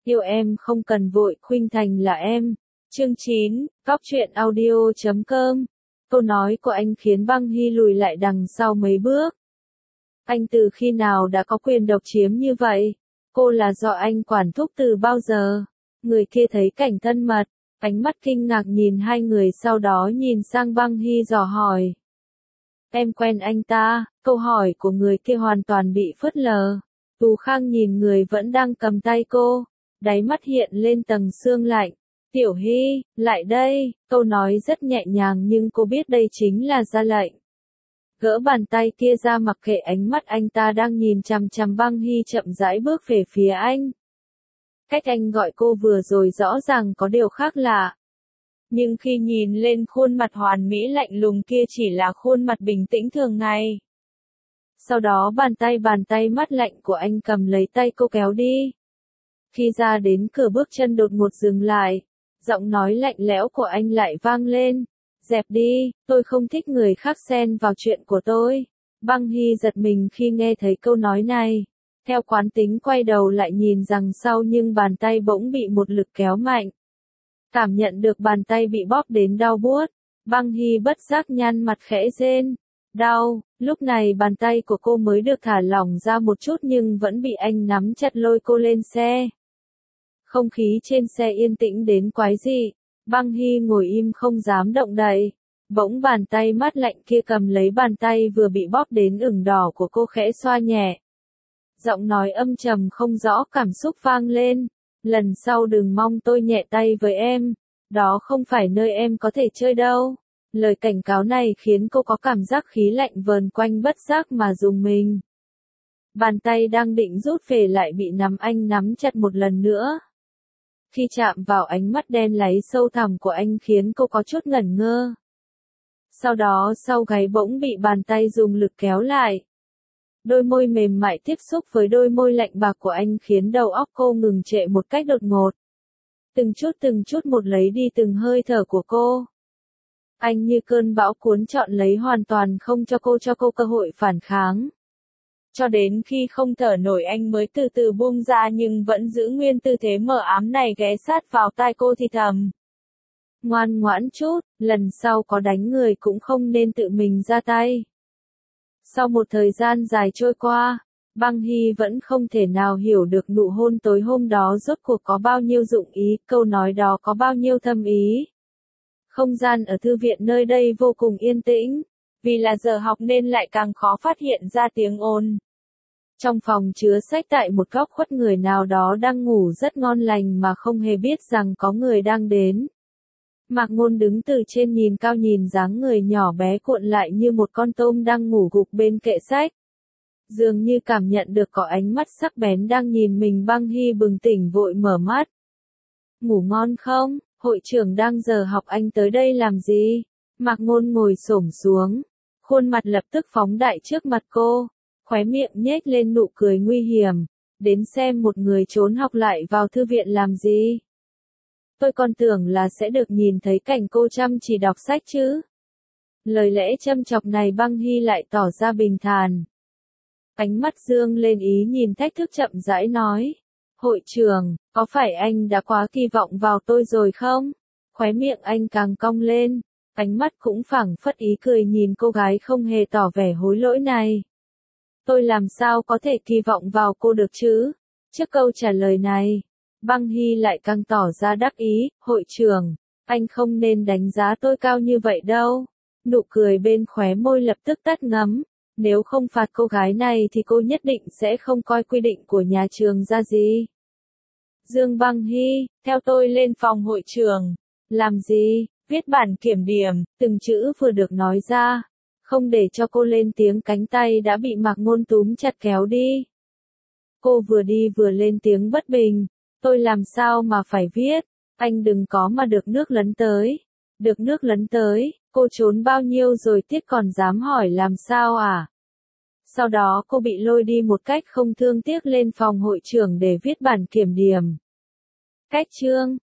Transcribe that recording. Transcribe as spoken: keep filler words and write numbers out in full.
Yêu em không cần vội, khuynh thành là em. Chương chín, Cóc truyện audio chấm com. Câu nói của anh khiến Băng Hy lùi lại đằng sau mấy bước. Anh từ khi nào đã có quyền độc chiếm như vậy? Cô là do anh quản thúc từ bao giờ? Người kia thấy cảnh thân mật, ánh mắt kinh ngạc nhìn hai người, sau đó nhìn sang Băng Hy dò hỏi. Em quen anh ta? Câu hỏi của người kia hoàn toàn bị phớt lờ. Tú Khang nhìn người vẫn đang cầm tay cô, đáy mắt hiện lên tầng sương lạnh. Tiểu Hy, lại đây. Câu nói rất nhẹ nhàng nhưng cô biết đây chính là ra lệnh. Gỡ bàn tay kia ra, mặc kệ ánh mắt anh ta đang nhìn chằm chằm, Băng Hy chậm rãi bước về phía anh. Cách anh gọi cô vừa rồi rõ ràng có điều khác lạ. Nhưng khi nhìn lên khuôn mặt hoàn mỹ lạnh lùng kia chỉ là khuôn mặt bình tĩnh thường ngày. Sau đó bàn tay bàn tay mắt lạnh của anh cầm lấy tay cô kéo đi. Khi ra đến cửa, bước chân đột ngột dừng lại. Giọng nói lạnh lẽo của anh lại vang lên. Dẹp đi, tôi không thích người khác xen vào chuyện của tôi. Băng Hy giật mình khi nghe thấy câu nói này. Theo quán tính quay đầu lại nhìn đằng sau, nhưng bàn tay bỗng bị một lực kéo mạnh. Cảm nhận được bàn tay bị bóp đến đau buốt, Băng Hy bất giác nhăn mặt khẽ rên. Đau, lúc này bàn tay của cô mới được thả lỏng ra một chút nhưng vẫn bị anh nắm chặt lôi cô lên xe. Không khí trên xe yên tĩnh đến quái dị, Băng Hy ngồi im không dám động đậy. Bỗng bàn tay mát lạnh kia cầm lấy bàn tay vừa bị bóp đến ửng đỏ của cô, khẽ xoa nhẹ. Giọng nói âm trầm không rõ cảm xúc vang lên. Lần sau đừng mong tôi nhẹ tay với em, đó không phải nơi em có thể chơi đâu. Lời cảnh cáo này khiến cô có cảm giác khí lạnh vờn quanh, bất giác mà rùng mình. Bàn tay đang định rút về lại bị nắm anh nắm chặt một lần nữa. Khi chạm vào ánh mắt đen láy sâu thẳm của anh khiến cô có chút ngẩn ngơ. Sau đó sau gáy bỗng bị bàn tay dùng lực kéo lại. Đôi môi mềm mại tiếp xúc với đôi môi lạnh bạc của anh khiến đầu óc cô ngừng trệ một cách đột ngột. Từng chút từng chút một lấy đi từng hơi thở của cô. Anh như cơn bão cuốn trọn lấy, hoàn toàn không cho cô cho cô cơ hội phản kháng. Cho đến khi không thở nổi anh mới từ từ buông ra, nhưng vẫn giữ nguyên tư thế mờ ám này, ghé sát vào tai cô thì thầm. Ngoan ngoãn chút, lần sau có đánh người cũng không nên tự mình ra tay. Sau một thời gian dài trôi qua, Băng Hy vẫn không thể nào hiểu được nụ hôn tối hôm đó rốt cuộc có bao nhiêu dụng ý, câu nói đó có bao nhiêu thâm ý. Không gian ở thư viện nơi đây vô cùng yên tĩnh, vì là giờ học nên lại càng khó phát hiện ra tiếng ồn. Trong phòng chứa sách, tại một góc khuất, người nào đó đang ngủ rất ngon lành mà không hề biết rằng có người đang đến. Mạc Ngôn đứng từ trên nhìn cao, nhìn dáng người nhỏ bé cuộn lại như một con tôm đang ngủ gục bên kệ sách. Dường như cảm nhận được có ánh mắt sắc bén đang nhìn mình, Băng Hy bừng tỉnh vội mở mắt. Ngủ ngon không? Hội trưởng đang giờ học, anh tới đây làm gì? Mạc Ngôn ngồi xổm xuống, khuôn mặt lập tức phóng đại trước mặt cô, khóe miệng nhếch lên nụ cười nguy hiểm. Đến xem một người trốn học lại vào thư viện làm gì? Tôi còn tưởng là sẽ được nhìn thấy cảnh cô chăm chỉ đọc sách chứ. Lời lẽ châm chọc này Băng Hy lại tỏ ra bình thản. Ánh mắt dương lên ý nhìn thách thức, chậm rãi nói. Hội trưởng, có phải anh đã quá kỳ vọng vào tôi rồi không? Khóe miệng anh càng cong lên, ánh mắt cũng phảng phất ý cười nhìn cô gái không hề tỏ vẻ hối lỗi này. Tôi làm sao có thể kỳ vọng vào cô được chứ? Trước câu trả lời này, Băng Hy lại càng tỏ ra đắc ý. Hội trưởng, anh không nên đánh giá tôi cao như vậy đâu. Nụ cười bên khóe môi lập tức tắt ngấm. Nếu không phạt cô gái này thì cô nhất định sẽ không coi quy định của nhà trường ra gì. Dương Băng Hy, theo tôi lên phòng hội trưởng. Làm gì? Viết bản kiểm điểm. Từng chữ vừa được nói ra. Không để cho cô lên tiếng, cánh tay đã bị Mạc Ngôn túm chặt kéo đi. Cô vừa đi vừa lên tiếng bất bình. Tôi làm sao mà phải viết? Anh đừng có mà được nước lấn tới. Được nước lấn tới, cô trốn bao nhiêu rồi tiết còn dám hỏi làm sao à? Sau đó cô bị lôi đi một cách không thương tiếc lên phòng hội trưởng để viết bản kiểm điểm. Cách chương